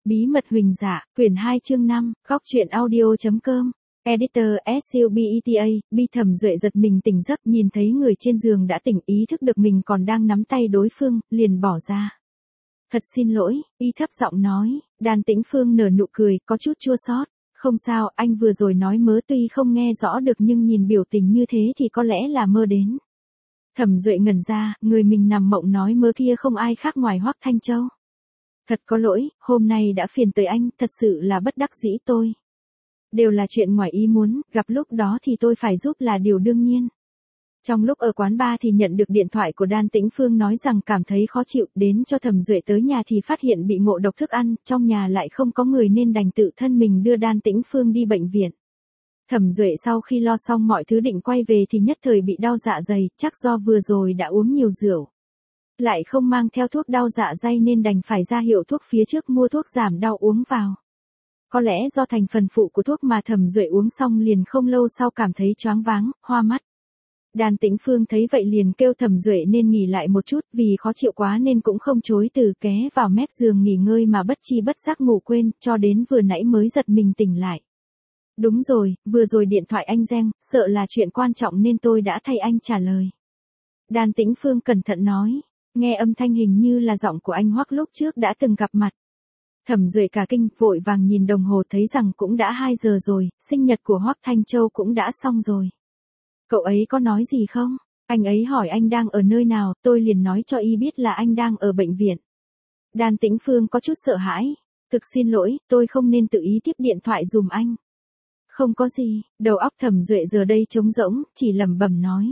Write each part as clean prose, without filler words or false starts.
Bí mật Huỳnh Dạ, quyển 2 chương 5, góc truyện audio.com. Editor SUBETA, Bi Thẩm Duệ giật mình tỉnh giấc, nhìn thấy người trên giường đã tỉnh, ý thức được mình còn đang nắm tay đối phương, liền bỏ ra. Thật xin lỗi, y thấp giọng nói. Đan Tĩnh Phương nở nụ cười, có chút chua xót. Không sao, anh vừa rồi nói mớ tuy không nghe rõ được nhưng nhìn biểu tình như thế thì có lẽ là mơ đến. Thẩm Duệ ngẩn ra, người mình nằm mộng nói mơ kia không ai khác ngoài Hoắc Thanh Châu. Thật có lỗi, hôm nay đã phiền tới anh, thật sự là bất đắc dĩ tôi. Đều là chuyện ngoài ý muốn, gặp lúc đó thì tôi phải giúp là điều đương nhiên. Trong lúc ở quán bar thì nhận được điện thoại của Đan Tĩnh Phương nói rằng cảm thấy khó chịu, đến cho Thẩm Duệ tới nhà thì phát hiện bị ngộ độc thức ăn, trong nhà lại không có người nên đành tự thân mình đưa Đan Tĩnh Phương đi bệnh viện. Thẩm Duệ sau khi lo xong mọi thứ định quay về thì nhất thời bị đau dạ dày, chắc do vừa rồi đã uống nhiều rượu. Lại không mang theo thuốc đau dạ dày nên đành phải ra hiệu thuốc phía trước mua thuốc giảm đau uống vào. Có lẽ do thành phần phụ của thuốc mà Thẩm Duệ uống xong liền không lâu sau cảm thấy choáng váng, hoa mắt. Đan Tĩnh Phương thấy vậy liền kêu Thẩm Duệ nên nghỉ lại một chút, vì khó chịu quá nên cũng không chối từ, ghé vào mép giường nghỉ ngơi mà bất chi bất giác ngủ quên, cho đến vừa nãy mới giật mình tỉnh lại. Đúng rồi, vừa rồi điện thoại anh reng, sợ là chuyện quan trọng nên tôi đã thay anh trả lời. Đan Tĩnh Phương cẩn thận nói, nghe âm thanh hình như là giọng của anh Hoắc lúc trước đã từng gặp mặt. Thẩm Duệ cả kinh, vội vàng nhìn đồng hồ thấy rằng cũng đã 2 giờ rồi, sinh nhật của Hoắc Thanh Châu cũng đã xong rồi. Cậu ấy có nói gì không? Anh ấy hỏi anh đang ở nơi nào, tôi liền nói cho y biết là anh đang ở bệnh viện. Đan Tĩnh Phương có chút sợ hãi. Thực xin lỗi, tôi không nên tự ý tiếp điện thoại dùm anh. Không có gì, đầu óc Thẩm Duệ giờ đây trống rỗng, chỉ lẩm bẩm nói.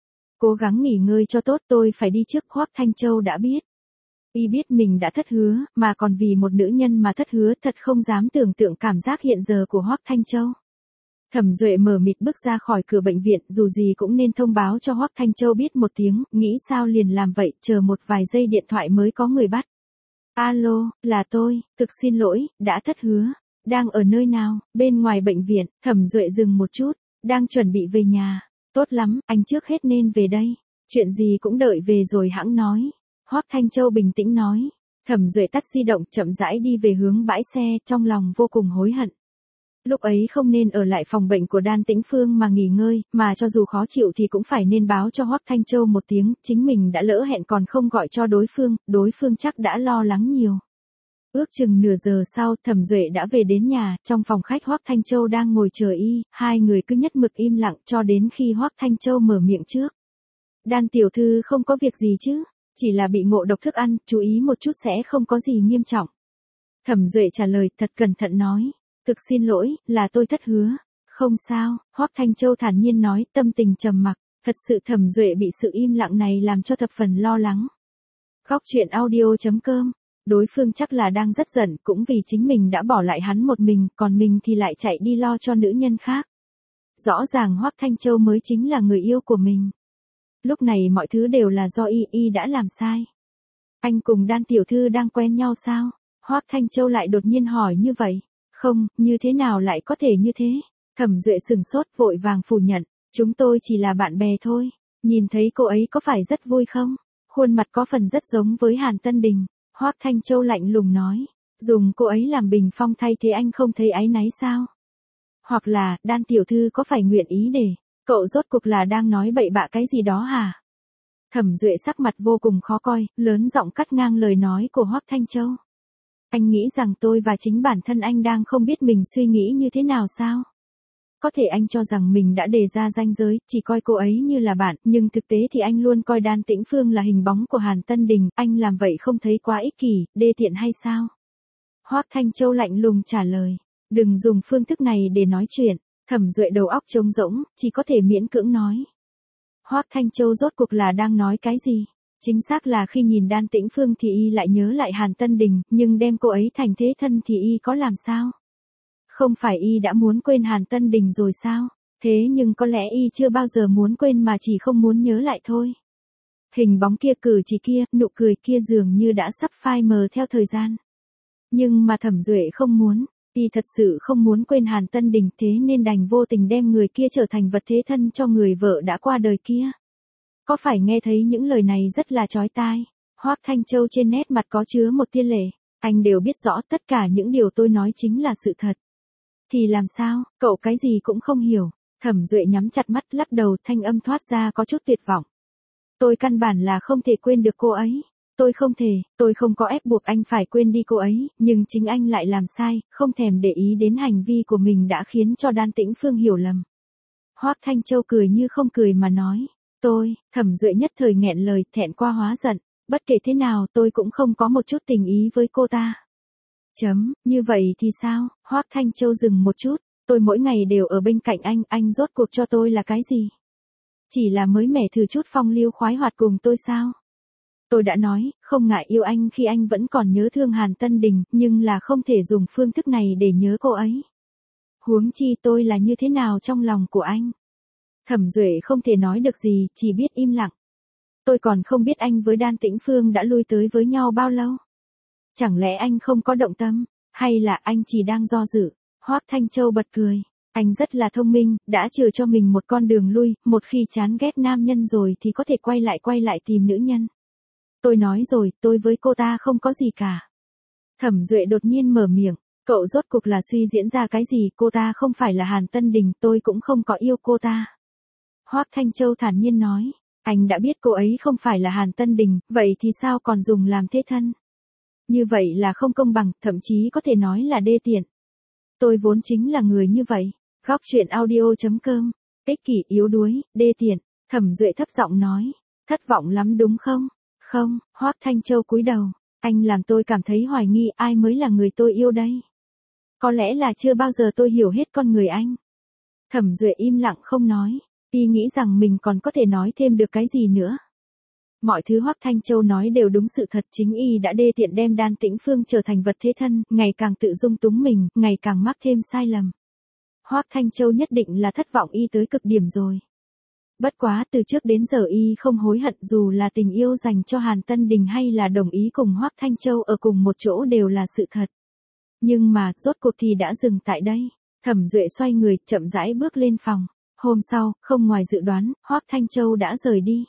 Cố gắng nghỉ ngơi cho tốt, tôi phải đi trước. Hoắc Thanh Châu đã biết. Y biết mình đã thất hứa, mà còn vì một nữ nhân mà thất hứa, thật không dám tưởng tượng cảm giác hiện giờ của Hoắc Thanh Châu. Thẩm Duệ mờ mịt bước ra khỏi cửa bệnh viện, dù gì cũng nên thông báo cho Hoắc Thanh Châu biết một tiếng, nghĩ sao liền làm vậy, chờ một vài giây điện thoại mới có người bắt. Alo, là tôi, thực xin lỗi, đã thất hứa. Đang ở nơi nào? Bên ngoài bệnh viện. Thẩm Duệ dừng một chút, đang chuẩn bị về nhà. Tốt lắm, anh trước hết nên về đây. Chuyện gì cũng đợi về rồi hẵng nói. Hoắc Thanh Châu bình tĩnh nói. Thẩm Duệ tắt di động, chậm rãi đi về hướng bãi xe, trong lòng vô cùng hối hận. Lúc ấy không nên ở lại phòng bệnh của Đan Tĩnh Phương mà nghỉ ngơi, mà cho dù khó chịu thì cũng phải nên báo cho Hoắc Thanh Châu một tiếng, chính mình đã lỡ hẹn còn không gọi cho đối phương chắc đã lo lắng nhiều. Ước chừng nửa giờ sau, Thẩm Duệ đã về đến nhà, trong phòng khách Hoắc Thanh Châu đang ngồi chờ y, hai người cứ nhất mực im lặng cho đến khi Hoắc Thanh Châu mở miệng trước. Đan tiểu thư không có việc gì chứ, chỉ là bị ngộ độc thức ăn, chú ý một chút sẽ không có gì nghiêm trọng. Thẩm Duệ trả lời thật cẩn thận nói. Thực xin lỗi, là tôi thất hứa. Không sao, Hoắc Thanh Châu thản nhiên nói, tâm tình trầm mặc. Thật sự Thẩm Duệ bị sự im lặng này làm cho thập phần lo lắng. Góc truyện audio.com. Đối phương chắc là đang rất giận, cũng vì chính mình đã bỏ lại hắn một mình, còn mình thì lại chạy đi lo cho nữ nhân khác. Rõ ràng Hoắc Thanh Châu mới chính là người yêu của mình. Lúc này mọi thứ đều là do y đã làm sai. Anh cùng Đan tiểu thư đang quen nhau sao? Hoắc Thanh Châu lại đột nhiên hỏi như vậy. Không, như thế nào lại có thể như thế? Thẩm Duệ sừng sốt, vội vàng phủ nhận. Chúng tôi chỉ là bạn bè thôi. Nhìn thấy cô ấy có phải rất vui không? Khuôn mặt có phần rất giống với Hàn Tân Đình. Hoắc Thanh Châu lạnh lùng nói. Dùng cô ấy làm bình phong thay thế anh không thấy áy náy sao? Hoặc là, Đan tiểu thư có phải nguyện ý để, cậu rốt cuộc là đang nói bậy bạ cái gì đó hả? Thẩm Duệ sắc mặt vô cùng khó coi, lớn giọng cắt ngang lời nói của Hoắc Thanh Châu. Anh nghĩ rằng tôi và chính bản thân anh đang không biết mình suy nghĩ như thế nào sao? Có thể anh cho rằng mình đã đề ra ranh giới, chỉ coi cô ấy như là bạn, nhưng thực tế thì anh luôn coi Đan Tĩnh Phương là hình bóng của Hàn Tân Đình, anh làm vậy không thấy quá ích kỷ, đê tiện hay sao? Hoắc Thanh Châu lạnh lùng trả lời, đừng dùng phương thức này để nói chuyện. Thẩm Duệ đầu óc trống rỗng, chỉ có thể miễn cưỡng nói. Hoắc Thanh Châu rốt cuộc là đang nói cái gì? Chính xác là khi nhìn Đan Tĩnh Phương thì y lại nhớ lại Hàn Tân Đình, nhưng đem cô ấy thành thế thân thì y có làm sao? Không phải y đã muốn quên Hàn Tân Đình rồi sao? Thế nhưng có lẽ y chưa bao giờ muốn quên mà chỉ không muốn nhớ lại thôi. Hình bóng kia, cử chỉ kia, nụ cười kia dường như đã sắp phai mờ theo thời gian. Nhưng mà Thẩm Duệ không muốn, y thật sự không muốn quên Hàn Tân Đình, thế nên đành vô tình đem người kia trở thành vật thế thân cho người vợ đã qua đời kia. Có phải nghe thấy những lời này rất là chói tai? Hoắc Thanh Châu trên nét mặt có chứa một tia lệ. Anh đều biết rõ tất cả những điều tôi nói chính là sự thật. Thì làm sao, cậu cái gì cũng không hiểu. Thẩm Duệ nhắm chặt mắt lắc đầu, thanh âm thoát ra có chút tuyệt vọng. Tôi căn bản là không thể quên được cô ấy. Tôi không thể, tôi không có ép buộc anh phải quên đi cô ấy, nhưng chính anh lại làm sai, không thèm để ý đến hành vi của mình đã khiến cho Đan Tĩnh Phương hiểu lầm. Hoắc Thanh Châu cười như không cười mà nói, Thẩm Duệ nhất thời nghẹn lời, thẹn qua hóa giận, bất kể thế nào tôi cũng không có một chút tình ý với cô ta. Như vậy thì sao? Hoắc Thanh Châu dừng một chút, tôi mỗi ngày đều ở bên cạnh anh rốt cuộc cho tôi là cái gì? Chỉ là mới mẻ thử chút phong lưu khoái hoạt cùng tôi sao? Tôi đã nói, không ngại yêu anh khi anh vẫn còn nhớ thương Hàn Tân Đình, nhưng là không thể dùng phương thức này để nhớ cô ấy. Huống chi tôi là như thế nào trong lòng của anh? Thẩm Duệ không thể nói được gì, chỉ biết im lặng. Tôi còn không biết anh với Đan Tĩnh Phương đã lui tới với nhau bao lâu. Chẳng lẽ anh không có động tâm, hay là anh chỉ đang do dự? Hoắc Thanh Châu bật cười. Anh rất là thông minh, đã chừa cho mình một con đường lui, một khi chán ghét nam nhân rồi thì có thể quay lại tìm nữ nhân. Tôi nói rồi, tôi với cô ta không có gì cả. Thẩm Duệ đột nhiên mở miệng, cậu rốt cuộc là suy diễn ra cái gì, cô ta không phải là Hàn Tân Đình, tôi cũng không có yêu cô ta. Hoắc Thanh Châu thản nhiên nói, anh đã biết cô ấy không phải là Hàn Tân Đình, vậy thì sao còn dùng làm thế thân? Như vậy là không công bằng, thậm chí có thể nói là đê tiện. Tôi vốn chính là người như vậy. Góc truyện audio.com, ích kỷ yếu đuối, đê tiện, Thẩm Duệ thấp giọng nói, thất vọng lắm đúng không? Không, Hoắc Thanh Châu cúi đầu, anh làm tôi cảm thấy hoài nghi ai mới là người tôi yêu đây. Có lẽ là chưa bao giờ tôi hiểu hết con người anh. Thẩm Duệ im lặng không nói, y nghĩ rằng mình còn có thể nói thêm được cái gì nữa. Mọi thứ Hoắc Thanh Châu nói đều đúng sự thật, chính y đã đê tiện đem Đan Tĩnh Phương trở thành vật thế thân, ngày càng tự dung túng mình, ngày càng mắc thêm sai lầm. Hoắc Thanh Châu nhất định là thất vọng y tới cực điểm rồi. Bất quá từ trước đến giờ y không hối hận, dù là tình yêu dành cho Hàn Tân Đình hay là đồng ý cùng Hoắc Thanh Châu ở cùng một chỗ đều là sự thật. Nhưng mà, rốt cuộc thì đã dừng tại đây. Thẩm Duệ xoay người, chậm rãi bước lên phòng. Hôm sau, không ngoài dự đoán, Hoắc Thanh Châu đã rời đi.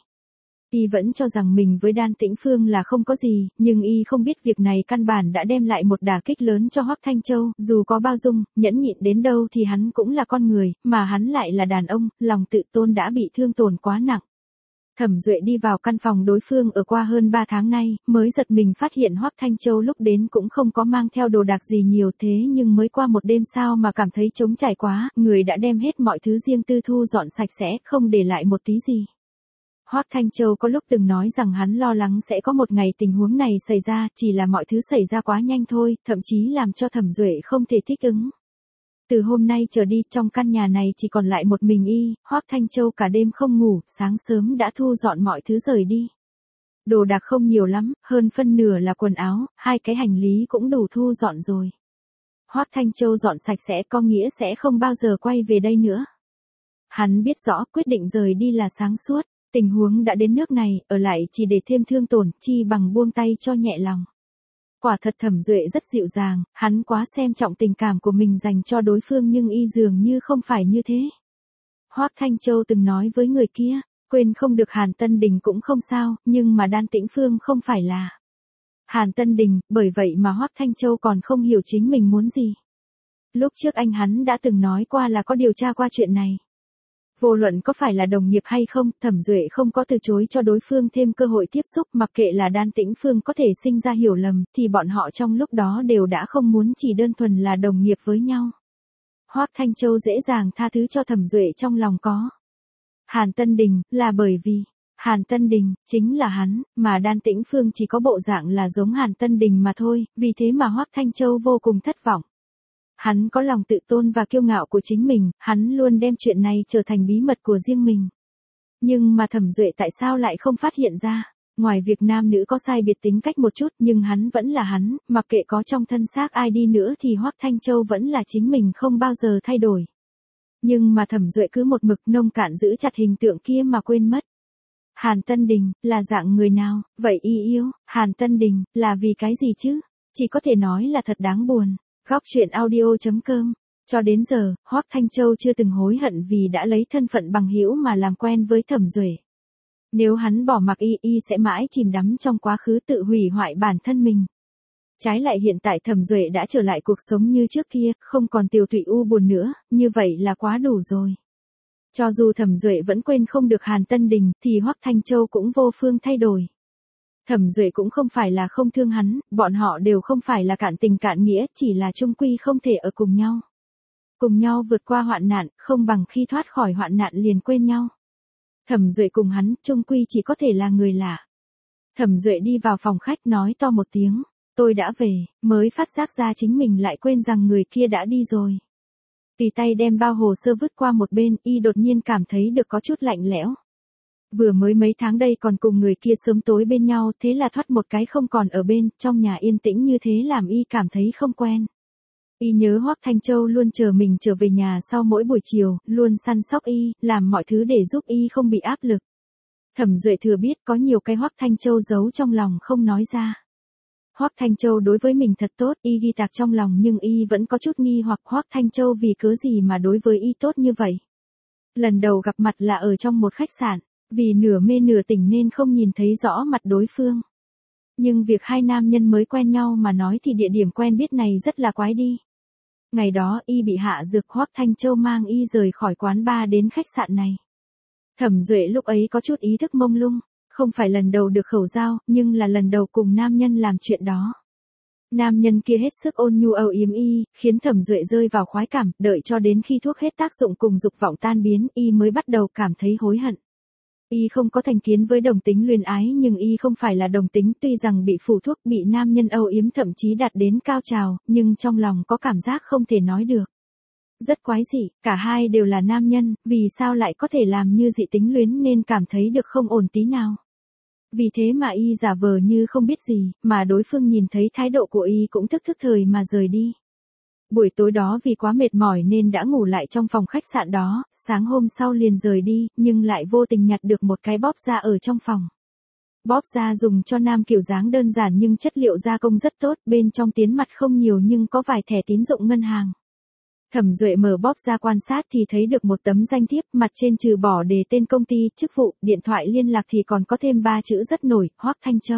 Y vẫn cho rằng mình với Đan Tĩnh Phương là không có gì, nhưng y không biết việc này căn bản đã đem lại một đả kích lớn cho Hoắc Thanh Châu, dù có bao dung, nhẫn nhịn đến đâu thì hắn cũng là con người, mà hắn lại là đàn ông, lòng tự tôn đã bị thương tổn quá nặng. Thẩm Duệ đi vào căn phòng đối phương ở qua hơn 3 tháng nay, mới giật mình phát hiện Hoắc Thanh Châu lúc đến cũng không có mang theo đồ đạc gì nhiều, thế nhưng mới qua một đêm sao mà cảm thấy trống trải quá, người đã đem hết mọi thứ riêng tư thu dọn sạch sẽ, không để lại một tí gì. Hoắc Thanh Châu có lúc từng nói rằng hắn lo lắng sẽ có một ngày tình huống này xảy ra, chỉ là mọi thứ xảy ra quá nhanh thôi, thậm chí làm cho Thẩm Duệ không thể thích ứng. Từ hôm nay trở đi, trong căn nhà này chỉ còn lại một mình y, Hoắc Thanh Châu cả đêm không ngủ, sáng sớm đã thu dọn mọi thứ rời đi. Đồ đạc không nhiều lắm, hơn phân nửa là quần áo, 2 cái hành lý cũng đủ thu dọn rồi. Hoắc Thanh Châu dọn sạch sẽ có nghĩa sẽ không bao giờ quay về đây nữa. Hắn biết rõ quyết định rời đi là sáng suốt. Tình huống đã đến nước này, ở lại chỉ để thêm thương tổn, chi bằng buông tay cho nhẹ lòng. Quả thật Thẩm Duệ rất dịu dàng, hắn quá xem trọng tình cảm của mình dành cho đối phương nhưng y dường như không phải như thế. Hoắc Thanh Châu từng nói với người kia, quên không được Hàn Tân Đình cũng không sao, nhưng mà Đan Tĩnh Phương không phải là Hàn Tân Đình, bởi vậy mà Hoắc Thanh Châu còn không hiểu chính mình muốn gì. Lúc trước hắn đã từng nói qua là có điều tra qua chuyện này. Vô luận có phải là đồng nghiệp hay không, Thẩm Duệ không có từ chối cho đối phương thêm cơ hội tiếp xúc, mặc kệ là Đan Tĩnh Phương có thể sinh ra hiểu lầm, thì bọn họ trong lúc đó đều đã không muốn chỉ đơn thuần là đồng nghiệp với nhau. Hoắc Thanh Châu dễ dàng tha thứ cho Thẩm Duệ trong lòng có Hàn Tân Đình, là bởi vì Hàn Tân Đình chính là hắn, mà Đan Tĩnh Phương chỉ có bộ dạng là giống Hàn Tân Đình mà thôi, vì thế mà Hoắc Thanh Châu vô cùng thất vọng. Hắn có lòng tự tôn và kiêu ngạo của chính mình, hắn luôn đem chuyện này trở thành bí mật của riêng mình. Nhưng mà Thẩm Duệ tại sao lại không phát hiện ra? Ngoài việc nam nữ có sai biệt tính cách một chút, nhưng hắn vẫn là hắn, mặc kệ có trong thân xác ai đi nữa thì Hoắc Thanh Châu vẫn là chính mình không bao giờ thay đổi. Nhưng mà Thẩm Duệ cứ một mực nông cạn giữ chặt hình tượng kia mà quên mất. Hàn Tân Đình, là dạng người nào, vậy y yêu, Hàn Tân Đình, là vì cái gì chứ? Chỉ có thể nói là thật đáng buồn. Góc truyện audio.com. Cho đến giờ, Hoắc Thanh Châu chưa từng hối hận vì đã lấy thân phận bằng hữu mà làm quen với Thẩm Duệ. Nếu hắn bỏ mặc y sẽ mãi chìm đắm trong quá khứ tự hủy hoại bản thân mình. Trái lại hiện tại Thẩm Duệ đã trở lại cuộc sống như trước kia, không còn tiều tụy u buồn nữa, như vậy là quá đủ rồi. Cho dù Thẩm Duệ vẫn quên không được Hàn Tân Đình, thì Hoắc Thanh Châu cũng vô phương thay đổi. Thẩm Duệ cũng không phải là không thương hắn, bọn họ đều không phải là cạn tình cạn nghĩa, chỉ là chung quy không thể ở cùng nhau. Cùng nhau vượt qua hoạn nạn, không bằng khi thoát khỏi hoạn nạn liền quên nhau. Thẩm Duệ cùng hắn, chung quy chỉ có thể là người lạ. Thẩm Duệ đi vào phòng khách nói to một tiếng, tôi đã về, mới phát giác ra chính mình lại quên rằng người kia đã đi rồi. Tùy tay đem bao hồ sơ vứt qua một bên, y đột nhiên cảm thấy được có chút lạnh lẽo. Vừa mới mấy tháng đây còn cùng người kia sớm tối bên nhau, thế là thoát một cái không còn ở bên, trong nhà yên tĩnh như thế làm y cảm thấy không quen. Y nhớ Hoắc Thanh Châu luôn chờ mình trở về nhà sau mỗi buổi chiều, luôn săn sóc y, làm mọi thứ để giúp y không bị áp lực. Thẩm Duệ thừa biết có nhiều cái Hoắc Thanh Châu giấu trong lòng không nói ra. Hoắc Thanh Châu đối với mình thật tốt, y ghi tạc trong lòng nhưng y vẫn có chút nghi hoặc Hoắc Thanh Châu vì cớ gì mà đối với y tốt như vậy. Lần đầu gặp mặt là ở trong một khách sạn, vì nửa mê nửa tỉnh nên không nhìn thấy rõ mặt đối phương. Nhưng việc hai nam nhân mới quen nhau mà nói thì địa điểm quen biết này rất là quái đi. Ngày đó y bị hạ dược, Hoắc Thanh Châu mang y rời khỏi quán bar đến khách sạn này. Thẩm Duệ lúc ấy có chút ý thức mông lung, không phải lần đầu được khẩu giao, nhưng là lần đầu cùng nam nhân làm chuyện đó. Nam nhân kia hết sức ôn nhu âu yếm y, khiến Thẩm Duệ rơi vào khoái cảm, đợi cho đến khi thuốc hết tác dụng cùng dục vọng tan biến, y mới bắt đầu cảm thấy hối hận. Y không có thành kiến với đồng tính luyến ái nhưng y không phải là đồng tính, tuy rằng bị phủ thuốc bị nam nhân âu yếm thậm chí đạt đến cao trào, nhưng trong lòng có cảm giác không thể nói được. Rất quái dị, cả hai đều là nam nhân, vì sao lại có thể làm như dị tính luyến nên cảm thấy được không ổn tí nào. Vì thế mà y giả vờ như không biết gì, mà đối phương nhìn thấy thái độ của y cũng thức thời mà rời đi. Buổi tối đó vì quá mệt mỏi nên đã ngủ lại trong phòng khách sạn đó, sáng hôm sau liền rời đi, nhưng lại vô tình nhặt được một cái bóp da ở trong phòng. Bóp da dùng cho nam kiểu dáng đơn giản nhưng chất liệu gia công rất tốt, bên trong tiến mặt không nhiều nhưng có vài thẻ tín dụng ngân hàng. Thẩm Duệ mở bóp ra quan sát thì thấy được một tấm danh thiếp, mặt trên trừ bỏ đề tên công ty, chức vụ, điện thoại liên lạc thì còn có thêm 3 chữ rất nổi, Hoắc Thanh Châu.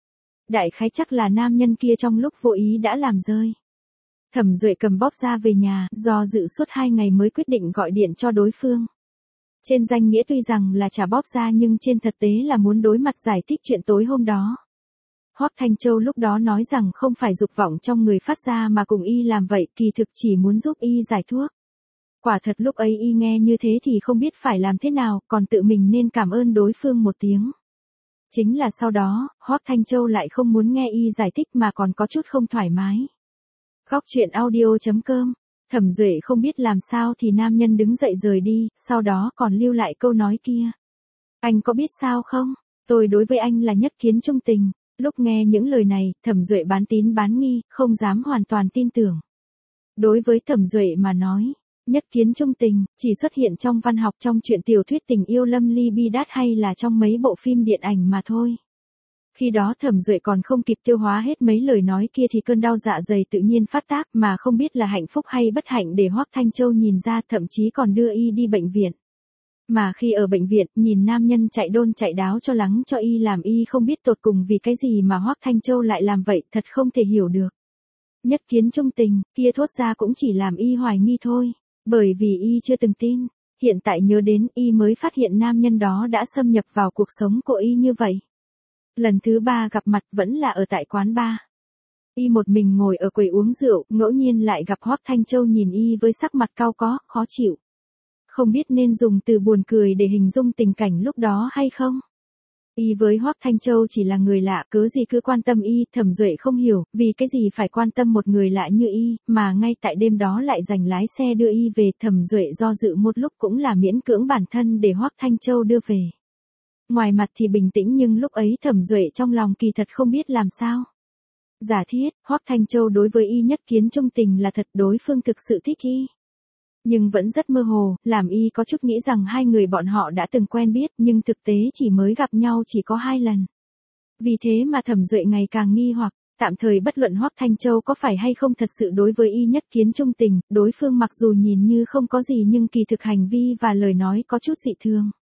Đại khái chắc là nam nhân kia trong lúc vô ý đã làm rơi. Thẩm Duệ cầm bóp ra về nhà, do dự suốt 2 ngày mới quyết định gọi điện cho đối phương. Trên danh nghĩa tuy rằng là trả bóp ra nhưng trên thực tế là muốn đối mặt giải thích chuyện tối hôm đó. Hoắc Thanh Châu lúc đó nói rằng không phải dục vọng trong người phát ra mà cùng y làm vậy, kỳ thực chỉ muốn giúp y giải thuốc. Quả thật lúc ấy y nghe như thế thì không biết phải làm thế nào, còn tự mình nên cảm ơn đối phương một tiếng. Chính là sau đó, Hoắc Thanh Châu lại không muốn nghe y giải thích mà còn có chút không thoải mái. Góc truyện audio.com. Thẩm Duệ không biết làm sao thì nam nhân đứng dậy rời đi, sau đó còn lưu lại câu nói kia. Anh có biết sao không? Tôi đối với anh là nhất kiến trung tình. Lúc nghe những lời này, Thẩm Duệ bán tín bán nghi, không dám hoàn toàn tin tưởng. Đối với Thẩm Duệ mà nói, nhất kiến trung tình, chỉ xuất hiện trong văn học trong truyện tiểu thuyết tình yêu lâm ly bi đát hay là trong mấy bộ phim điện ảnh mà thôi. Khi đó Thẩm Duệ còn không kịp tiêu hóa hết mấy lời nói kia thì cơn đau dạ dày tự nhiên phát tác mà không biết là hạnh phúc hay bất hạnh để Hoắc Thanh Châu nhìn ra, thậm chí còn đưa y đi bệnh viện. Mà khi ở bệnh viện, nhìn nam nhân chạy đôn chạy đáo cho lắng cho y làm y không biết tột cùng vì cái gì mà Hoắc Thanh Châu lại làm vậy, thật không thể hiểu được. Nhất kiến trung tình, kia thốt ra cũng chỉ làm y hoài nghi thôi, bởi vì y chưa từng tin, hiện tại nhớ đến y mới phát hiện nam nhân đó đã xâm nhập vào cuộc sống của y như vậy. Lần thứ 3 gặp mặt vẫn là ở tại quán bar. Y một mình ngồi ở quầy uống rượu, ngẫu nhiên lại gặp Hoắc Thanh Châu nhìn y với sắc mặt cau có, khó chịu. Không biết nên dùng từ buồn cười để hình dung tình cảnh lúc đó hay không? Y với Hoắc Thanh Châu chỉ là người lạ, cớ gì cứ quan tâm y, Thẩm Duệ không hiểu, vì cái gì phải quan tâm một người lạ như y, mà ngay tại đêm đó lại giành lái xe đưa y về. Thẩm Duệ do dự một lúc cũng là miễn cưỡng bản thân để Hoắc Thanh Châu đưa về. Ngoài mặt thì bình tĩnh nhưng lúc ấy Thẩm Duệ trong lòng kỳ thật không biết làm sao. Giả thiết, Hoắc Thanh Châu đối với y nhất kiến trung tình là thật, đối phương thực sự thích y. Nhưng vẫn rất mơ hồ, làm y có chút nghĩ rằng hai người bọn họ đã từng quen biết nhưng thực tế chỉ mới gặp nhau chỉ có 2 lần. Vì thế mà Thẩm Duệ ngày càng nghi hoặc, tạm thời bất luận Hoắc Thanh Châu có phải hay không thật sự đối với y nhất kiến trung tình, đối phương mặc dù nhìn như không có gì nhưng kỳ thực hành vi và lời nói có chút dị thường.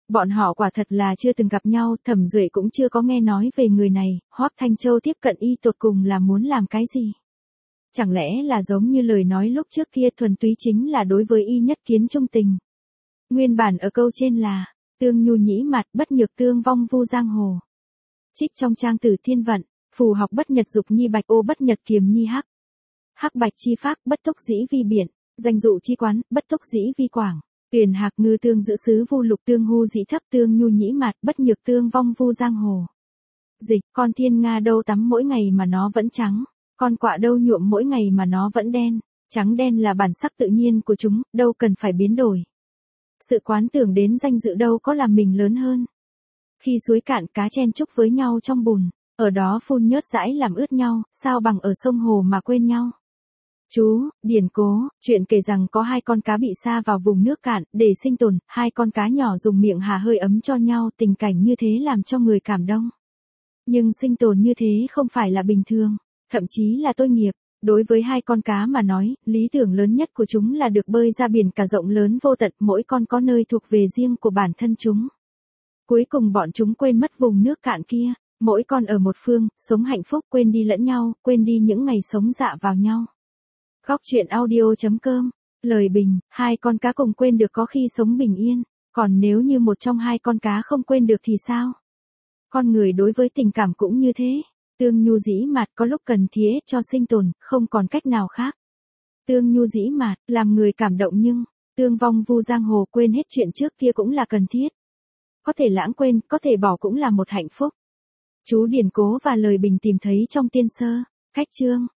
Bọn họ quả thật là chưa từng gặp nhau, Thẩm Duệ cũng chưa có nghe nói về người này, Hoắc Thanh Châu tiếp cận y tột cùng là muốn làm cái gì? Chẳng lẽ là giống như lời nói lúc trước kia thuần túy chính là đối với y nhất kiến trung tình. Nguyên bản ở câu trên là, tương nhu nhĩ mặt bất nhược tương vong vu giang hồ. Trích trong trang Tử Thiên Vận, phù học bất nhật dục nhi bạch ô bất nhật kiềm nhi hắc. Hắc bạch chi pháp bất túc dĩ vi biển, danh dụ chi quán, bất túc dĩ vi quảng. Tuyển hạc ngư tương giữ sứ vu lục tương hu dĩ thấp tương nhu nhĩ mặt bất nhược tương vong vu giang hồ. Dịch, con thiên nga đâu tắm mỗi ngày mà nó vẫn trắng, con quạ đâu nhuộm mỗi ngày mà nó vẫn đen, trắng đen là bản sắc tự nhiên của chúng, đâu cần phải biến đổi. Sự quán tưởng đến danh dự đâu có làm mình lớn hơn. Khi suối cạn cá chen chúc với nhau trong bùn, ở đó phun nhớt dãi làm ướt nhau, sao bằng ở sông hồ mà quên nhau. Chú, điển cố, chuyện kể rằng có hai con cá bị sa vào vùng nước cạn, để sinh tồn, hai con cá nhỏ dùng miệng hà hơi ấm cho nhau, tình cảnh như thế làm cho người cảm động. Nhưng sinh tồn như thế không phải là bình thường, thậm chí là tội nghiệp. Đối với hai con cá mà nói, lý tưởng lớn nhất của chúng là được bơi ra biển cả rộng lớn vô tận, mỗi con có nơi thuộc về riêng của bản thân chúng. Cuối cùng bọn chúng quên mất vùng nước cạn kia, mỗi con ở một phương, sống hạnh phúc, quên đi lẫn nhau, quên đi những ngày sống dạ vào nhau. Góc truyện audio.com, lời bình, hai con cá cùng quên được có khi sống bình yên, còn nếu như một trong hai con cá không quên được thì sao? Con người đối với tình cảm cũng như thế, tương nhu dĩ mạt có lúc cần thiết cho sinh tồn, không còn cách nào khác. Tương nhu dĩ mạt, làm người cảm động nhưng, tương vong vu giang hồ quên hết chuyện trước kia cũng là cần thiết. Có thể lãng quên, có thể bỏ cũng là một hạnh phúc. Chú điển cố và lời bình tìm thấy trong tiên sơ, cách chương.